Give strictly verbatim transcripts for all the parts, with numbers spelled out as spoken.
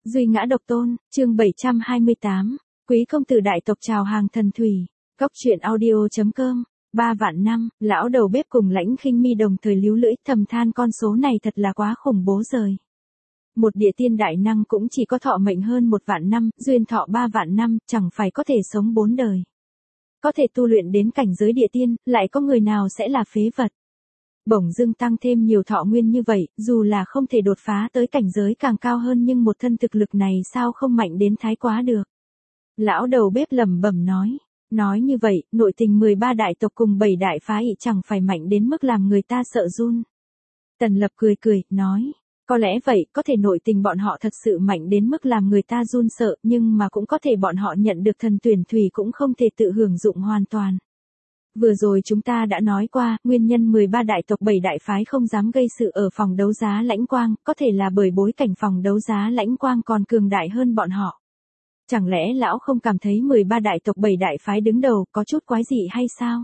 Duy ngã độc tôn, chương bảy trăm hai mươi tám, quý công tử đại tộc chào hàng thần thủy, góc truyện audio.com, ba vạn năm, lão đầu bếp cùng Lãnh Khinh Mi đồng thời líu lưỡi thầm than con số này thật là quá khủng bố rồi. Một địa tiên đại năng cũng chỉ có thọ mệnh hơn một vạn năm, duyên thọ ba vạn năm, chẳng phải có thể sống bốn đời. Có thể tu luyện đến cảnh giới địa tiên, lại có người nào sẽ là phế vật. Bỗng dưng tăng thêm nhiều thọ nguyên như vậy, dù là không thể đột phá tới cảnh giới càng cao hơn nhưng một thân thực lực này sao không mạnh đến thái quá được. Lão đầu bếp lẩm bẩm nói. Nói như vậy, nội tình mười ba đại tộc cùng bảy đại phái ị chẳng phải mạnh đến mức làm người ta sợ run. Tần Lập cười cười, nói. Có lẽ vậy, có thể nội tình bọn họ thật sự mạnh đến mức làm người ta run sợ, nhưng mà cũng có thể bọn họ nhận được thần tuyển thủy cũng không thể tự hưởng dụng hoàn toàn. Vừa rồi chúng ta đã nói qua, nguyên nhân mười ba đại tộc bảy đại phái không dám gây sự ở phòng đấu giá Lãnh Quang, có thể là bởi bối cảnh phòng đấu giá Lãnh Quang còn cường đại hơn bọn họ. Chẳng lẽ lão không cảm thấy mười ba đại tộc bảy đại phái đứng đầu có chút quái dị hay sao?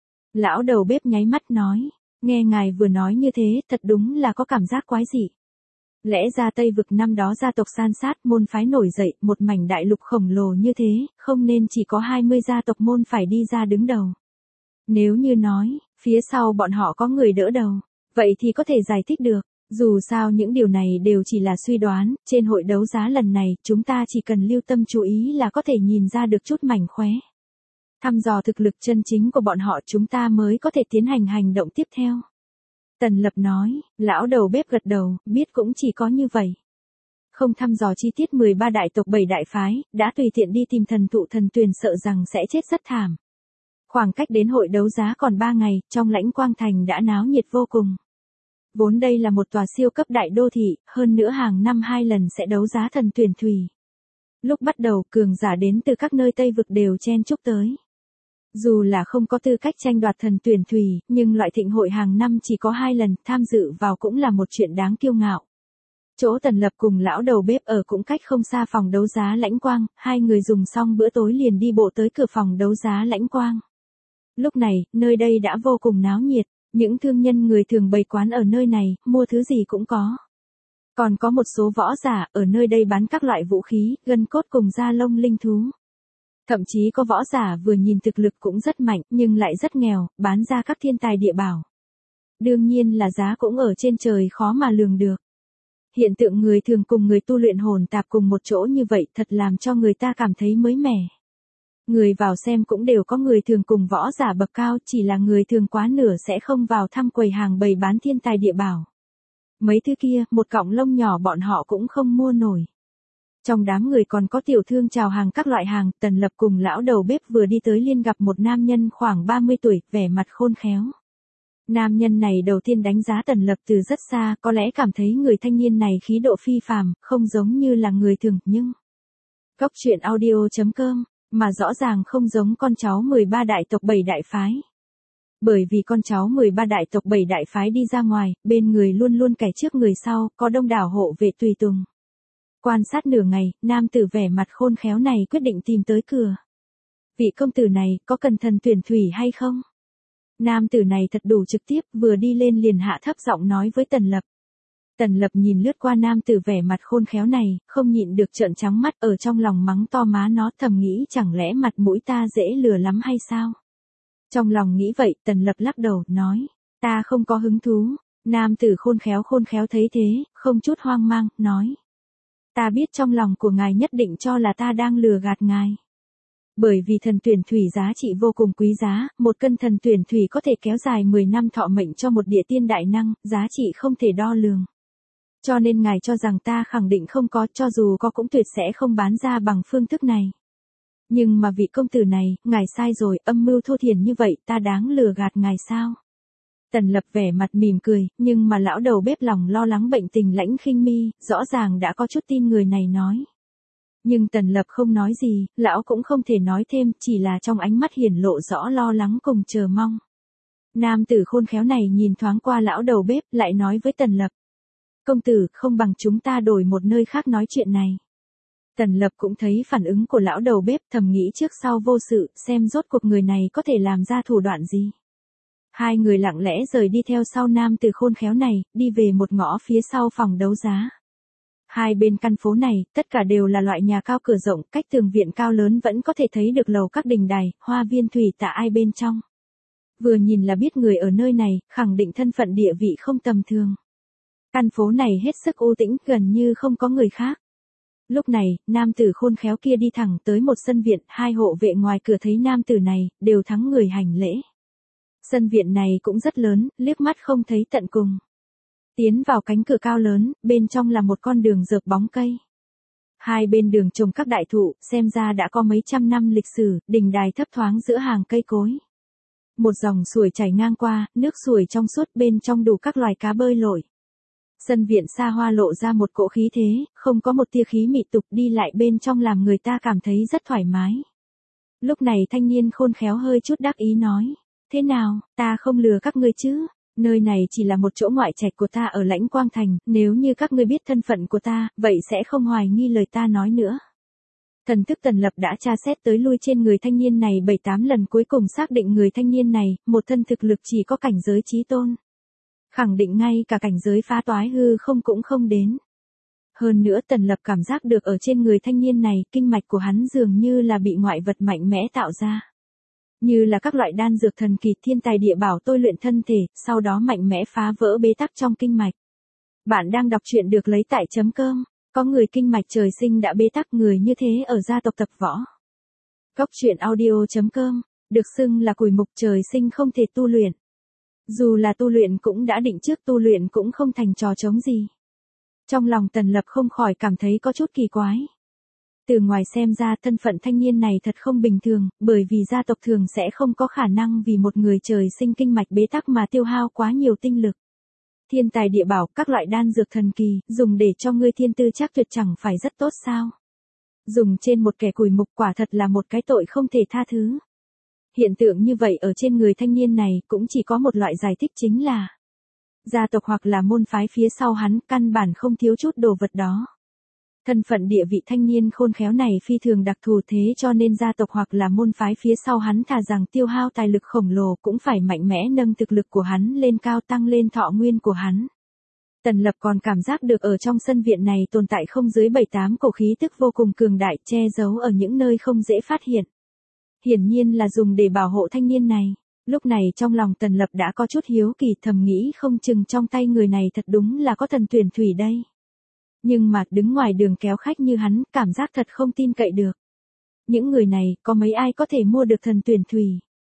Lão đầu bếp nháy mắt nói, nghe ngài vừa nói như thế, thật đúng là có cảm giác quái dị. Lẽ ra Tây Vực năm đó gia tộc san sát môn phái nổi dậy, một mảnh đại lục khổng lồ như thế, không nên chỉ có hai mươi gia tộc môn phải đi ra đứng đầu. Nếu như nói, phía sau bọn họ có người đỡ đầu, vậy thì có thể giải thích được. Dù sao những điều này đều chỉ là suy đoán, trên hội đấu giá lần này, chúng ta chỉ cần lưu tâm chú ý là có thể nhìn ra được chút mảnh khóe. Thăm dò thực lực chân chính của bọn họ chúng ta mới có thể tiến hành hành động tiếp theo. Tần Lập nói, lão đầu bếp gật đầu, biết cũng chỉ có như vậy. Không thăm dò chi tiết mười ba đại tộc bảy đại phái, đã tùy tiện đi tìm thần thụ thần tuyền sợ rằng sẽ chết rất thảm. Khoảng cách đến hội đấu giá còn ba ngày, trong Lãnh Quang Thành đã náo nhiệt vô cùng. Vốn đây là một tòa siêu cấp đại đô thị, hơn nữa hàng năm hai lần sẽ đấu giá thần tuyển thủy. Lúc bắt đầu, cường giả đến từ các nơi Tây Vực đều chen chúc tới. Dù là không có tư cách tranh đoạt thần tuyển thủy, nhưng loại thịnh hội hàng năm chỉ có hai lần, tham dự vào cũng là một chuyện đáng kiêu ngạo. Chỗ Tần Lập cùng lão đầu bếp ở cũng cách không xa phòng đấu giá Lãnh Quang, hai người dùng xong bữa tối liền đi bộ tới cửa phòng đấu giá Lãnh Quang. Lúc này, nơi đây đã vô cùng náo nhiệt. Những thương nhân người thường bày quán ở nơi này, mua thứ gì cũng có. Còn có một số võ giả ở nơi đây bán các loại vũ khí, gân cốt cùng da lông linh thú. Thậm chí có võ giả vừa nhìn thực lực cũng rất mạnh nhưng lại rất nghèo, bán ra các thiên tài địa bảo. Đương nhiên là giá cũng ở trên trời khó mà lường được. Hiện tượng người thường cùng người tu luyện hồn tạp cùng một chỗ như vậy thật làm cho người ta cảm thấy mới mẻ. Người vào xem cũng đều có người thường cùng võ giả bậc cao, chỉ là người thường quá nửa sẽ không vào thăm quầy hàng bày bán thiên tài địa bảo. Mấy thứ kia, một cọng lông nhỏ bọn họ cũng không mua nổi. Trong đám người còn có tiểu thương chào hàng các loại hàng, Tần Lập cùng lão đầu bếp vừa đi tới liên gặp một nam nhân khoảng ba mươi tuổi, vẻ mặt khôn khéo. Nam nhân này đầu tiên đánh giá Tần Lập từ rất xa, có lẽ cảm thấy người thanh niên này khí độ phi phàm, không giống như là người thường, nhưng... Góc truyện audio.com mà rõ ràng không giống con cháu mười ba đại tộc bảy đại phái. Bởi vì con cháu mười ba đại tộc bảy đại phái đi ra ngoài, bên người luôn luôn kẻ trước người sau, có đông đảo hộ vệ tùy tùng. Quan sát nửa ngày, nam tử vẻ mặt khôn khéo này quyết định tìm tới cửa. Vị công tử này, có cần thần tuyển thủy hay không? Nam tử này thật đủ trực tiếp, vừa đi lên liền hạ thấp giọng nói với Tần Lập. Tần Lập nhìn lướt qua nam tử vẻ mặt khôn khéo này, không nhịn được trợn trắng mắt ở trong lòng mắng to má nó, thầm nghĩ chẳng lẽ mặt mũi ta dễ lừa lắm hay sao? Trong lòng nghĩ vậy, Tần Lập lắc đầu, nói, ta không có hứng thú. Nam tử khôn khéo khôn khéo thấy thế, không chút hoang mang, nói. Ta biết trong lòng của ngài nhất định cho là ta đang lừa gạt ngài. Bởi vì thần tuyển thủy giá trị vô cùng quý giá, một cân thần tuyển thủy có thể kéo dài mười năm thọ mệnh cho một địa tiên đại năng, giá trị không thể đo lường. Cho nên ngài cho rằng ta khẳng định không có, cho dù có cũng tuyệt sẽ không bán ra bằng phương thức này. Nhưng mà vị công tử này, ngài sai rồi, âm mưu thô thiển như vậy, ta đáng lừa gạt ngài sao? Tần Lập vẻ mặt mỉm cười, nhưng mà lão đầu bếp lòng lo lắng bệnh tình Lãnh Khinh Mi, rõ ràng đã có chút tin người này nói. Nhưng Tần Lập không nói gì, lão cũng không thể nói thêm, chỉ là trong ánh mắt hiển lộ rõ lo lắng cùng chờ mong. Nam tử khôn khéo này nhìn thoáng qua lão đầu bếp, lại nói với Tần Lập. Công tử, không bằng chúng ta đổi một nơi khác nói chuyện này. Tần Lập cũng thấy phản ứng của lão đầu bếp, thầm nghĩ trước sau vô sự, xem rốt cuộc người này có thể làm ra thủ đoạn gì. Hai người lặng lẽ rời đi theo sau nam tử khôn khéo này, đi về một ngõ phía sau phòng đấu giá. Hai bên căn phố này, tất cả đều là loại nhà cao cửa rộng, cách tường viện cao lớn vẫn có thể thấy được lầu các đình đài, hoa viên thủy tạ ai bên trong. Vừa nhìn là biết người ở nơi này, khẳng định thân phận địa vị không tầm thường. Căn phố này hết sức u tĩnh, gần như không có người khác. Lúc này, nam tử khôn khéo kia đi thẳng tới một sân viện, hai hộ vệ ngoài cửa thấy nam tử này, đều thắng người hành lễ. Sân viện này cũng rất lớn, liếc mắt không thấy tận cùng. Tiến vào cánh cửa cao lớn, bên trong là một con đường rợp bóng cây. Hai bên đường trồng các đại thụ, xem ra đã có mấy trăm năm lịch sử, đình đài thấp thoáng giữa hàng cây cối. Một dòng suối chảy ngang qua, nước suối trong suốt, bên trong đủ các loài cá bơi lội. Sân viện xa hoa lộ ra một cỗ khí thế, không có một tia khí mị tục, đi lại bên trong làm người ta cảm thấy rất thoải mái. Lúc này thanh niên khôn khéo hơi chút đắc ý nói, thế nào, ta không lừa các ngươi chứ, nơi này chỉ là một chỗ ngoại trạch của ta ở Lãnh Quang Thành, nếu như các ngươi biết thân phận của ta, vậy sẽ không hoài nghi lời ta nói nữa. Thần thức Tần Lập đã tra xét tới lui trên người thanh niên này bảy tám lần, cuối cùng xác định người thanh niên này, một thân thực lực chỉ có cảnh giới chí tôn. Khẳng định ngay cả cảnh giới phá toái hư không cũng không đến. Hơn nữa Tần Lập cảm giác được ở trên người thanh niên này, kinh mạch của hắn dường như là bị ngoại vật mạnh mẽ tạo ra. Như là các loại đan dược thần kỳ, thiên tài địa bảo tôi luyện thân thể, sau đó mạnh mẽ phá vỡ bế tắc trong kinh mạch. Bạn đang đọc truyện được lấy tại chấm cơm. Có người kinh mạch trời sinh đã bế tắc, người như thế ở gia tộc tập võ. Góc truyện audio chấm com, được xưng là cùi mục trời sinh không thể tu luyện. Dù là tu luyện cũng đã định trước, tu luyện cũng không thành trò trống gì. Trong lòng Tần Lập không khỏi cảm thấy có chút kỳ quái. Từ ngoài xem ra thân phận thanh niên này thật không bình thường, bởi vì gia tộc thường sẽ không có khả năng vì một người trời sinh kinh mạch bế tắc mà tiêu hao quá nhiều tinh lực. Thiên tài địa bảo, các loại đan dược thần kỳ, dùng để cho ngươi thiên tư chắc tuyệt chẳng phải rất tốt sao? Dùng trên một kẻ cùi mục quả thật là một cái tội không thể tha thứ. Hiện tượng như vậy ở trên người thanh niên này cũng chỉ có một loại giải thích, chính là gia tộc hoặc là môn phái phía sau hắn căn bản không thiếu chút đồ vật đó. Thân phận địa vị thanh niên khôn khéo này phi thường đặc thù, thế cho nên gia tộc hoặc là môn phái phía sau hắn thà rằng tiêu hao tài lực khổng lồ cũng phải mạnh mẽ nâng thực lực của hắn lên cao, tăng lên thọ nguyên của hắn. Tần Lập còn cảm giác được ở trong sân viện này tồn tại không dưới bảy tám cổ khí tức vô cùng cường đại, che giấu ở những nơi không dễ phát hiện. Hiển nhiên là dùng để bảo hộ thanh niên này. Lúc này trong lòng Tần Lập đã có chút hiếu kỳ, thầm nghĩ không chừng trong tay người này thật đúng là có thần tuyển thủy đây. Nhưng mà đứng ngoài đường kéo khách như hắn, cảm giác thật không tin cậy được. Những người này, có mấy ai có thể mua được thần tuyển thủy?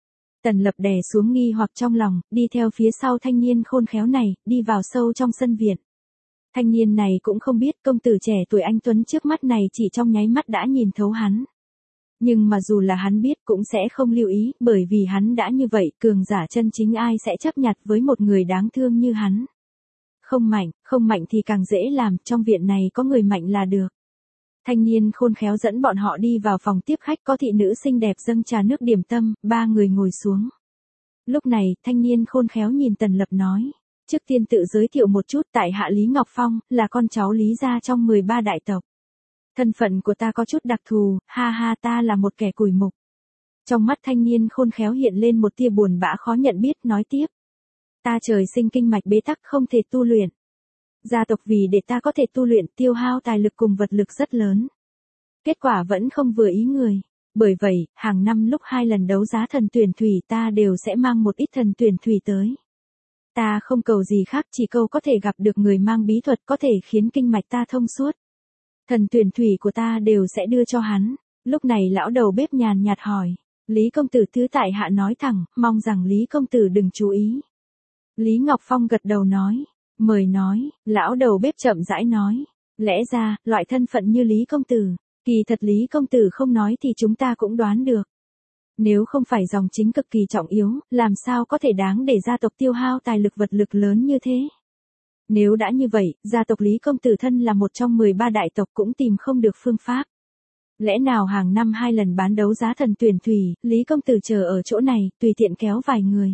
Tần Lập đè xuống nghi hoặc trong lòng, đi theo phía sau thanh niên khôn khéo này, đi vào sâu trong sân viện. Thanh niên này cũng không biết công tử trẻ tuổi anh tuấn trước mắt này chỉ trong nháy mắt đã nhìn thấu hắn. Nhưng mà dù là hắn biết cũng sẽ không lưu ý, bởi vì hắn đã như vậy, cường giả chân chính ai sẽ chấp nhặt với một người đáng thương như hắn. Không mạnh, không mạnh thì càng dễ làm, trong viện này có người mạnh là được. Thanh niên khôn khéo dẫn bọn họ đi vào phòng tiếp khách, có thị nữ xinh đẹp dâng trà nước điểm tâm, ba người ngồi xuống. Lúc này, thanh niên khôn khéo nhìn Tần Lập nói, trước tiên tự giới thiệu một chút, tại hạ Lý Ngọc Phong, là con cháu Lý gia trong mười ba đại tộc. Thân phận của ta có chút đặc thù, ha ha, ta là một kẻ cùi mục. Trong mắt thanh niên khôn khéo hiện lên một tia buồn bã khó nhận biết, nói tiếp. Ta trời sinh kinh mạch bế tắc không thể tu luyện. Gia tộc vì để ta có thể tu luyện tiêu hao tài lực cùng vật lực rất lớn. Kết quả vẫn không vừa ý người. Bởi vậy, hàng năm lúc hai lần đấu giá thần tuyển thủy ta đều sẽ mang một ít thần tuyển thủy tới. Ta không cầu gì khác, chỉ cầu có thể gặp được người mang bí thuật có thể khiến kinh mạch ta thông suốt. Thần tuyển thủy của ta đều sẽ đưa cho hắn. Lúc này lão đầu bếp nhàn nhạt hỏi. Lý công tử thứ tại hạ nói thẳng, mong rằng Lý công tử đừng chú ý. Lý Ngọc Phong gật đầu nói. Mời nói, lão đầu bếp chậm rãi nói. Lẽ ra, loại thân phận như Lý công tử, kỳ thật Lý công tử không nói thì chúng ta cũng đoán được. Nếu không phải dòng chính cực kỳ trọng yếu, làm sao có thể đáng để gia tộc tiêu hao tài lực vật lực lớn như thế? Nếu đã như vậy, gia tộc Lý công tử thân là một trong mười ba đại tộc cũng tìm không được phương pháp. Lẽ nào hàng năm hai lần bán đấu giá thần tuyển thủy, Lý công tử chờ ở chỗ này, tùy tiện kéo vài người,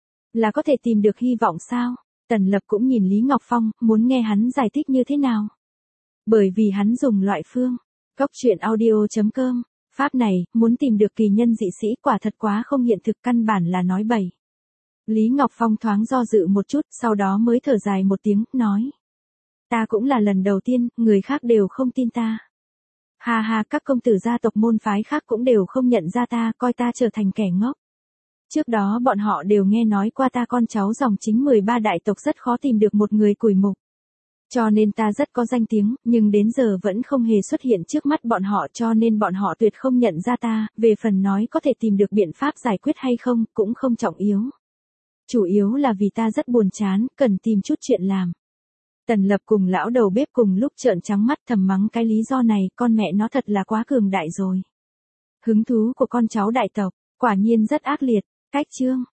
là có thể tìm được hy vọng sao? Tần Lập cũng nhìn Lý Ngọc Phong, muốn nghe hắn giải thích như thế nào. Bởi vì hắn dùng loại phương, góc truyện audio chấm com, pháp này, muốn tìm được kỳ nhân dị sĩ quả thật quá không hiện thực, căn bản là nói bậy. Lý Ngọc Phong thoáng do dự một chút, sau đó mới thở dài một tiếng, nói. Ta cũng là lần đầu tiên, người khác đều không tin ta. Ha ha, các công tử gia tộc môn phái khác cũng đều không nhận ra ta, coi ta trở thành kẻ ngốc. Trước đó bọn họ đều nghe nói qua ta con cháu dòng chính mười ba đại tộc rất khó tìm được một người cùi mục. Cho nên ta rất có danh tiếng, nhưng đến giờ vẫn không hề xuất hiện trước mắt bọn họ, cho nên bọn họ tuyệt không nhận ra ta, về phần nói có thể tìm được biện pháp giải quyết hay không, cũng không trọng yếu. Chủ yếu là vì ta rất buồn chán, cần tìm chút chuyện làm. Tần Lập cùng lão đầu bếp cùng lúc trợn trắng mắt thầm mắng cái lý do này, con mẹ nó thật là quá cường đại rồi. Hứng thú của con cháu đại tộc, quả nhiên rất ác liệt. Cách chương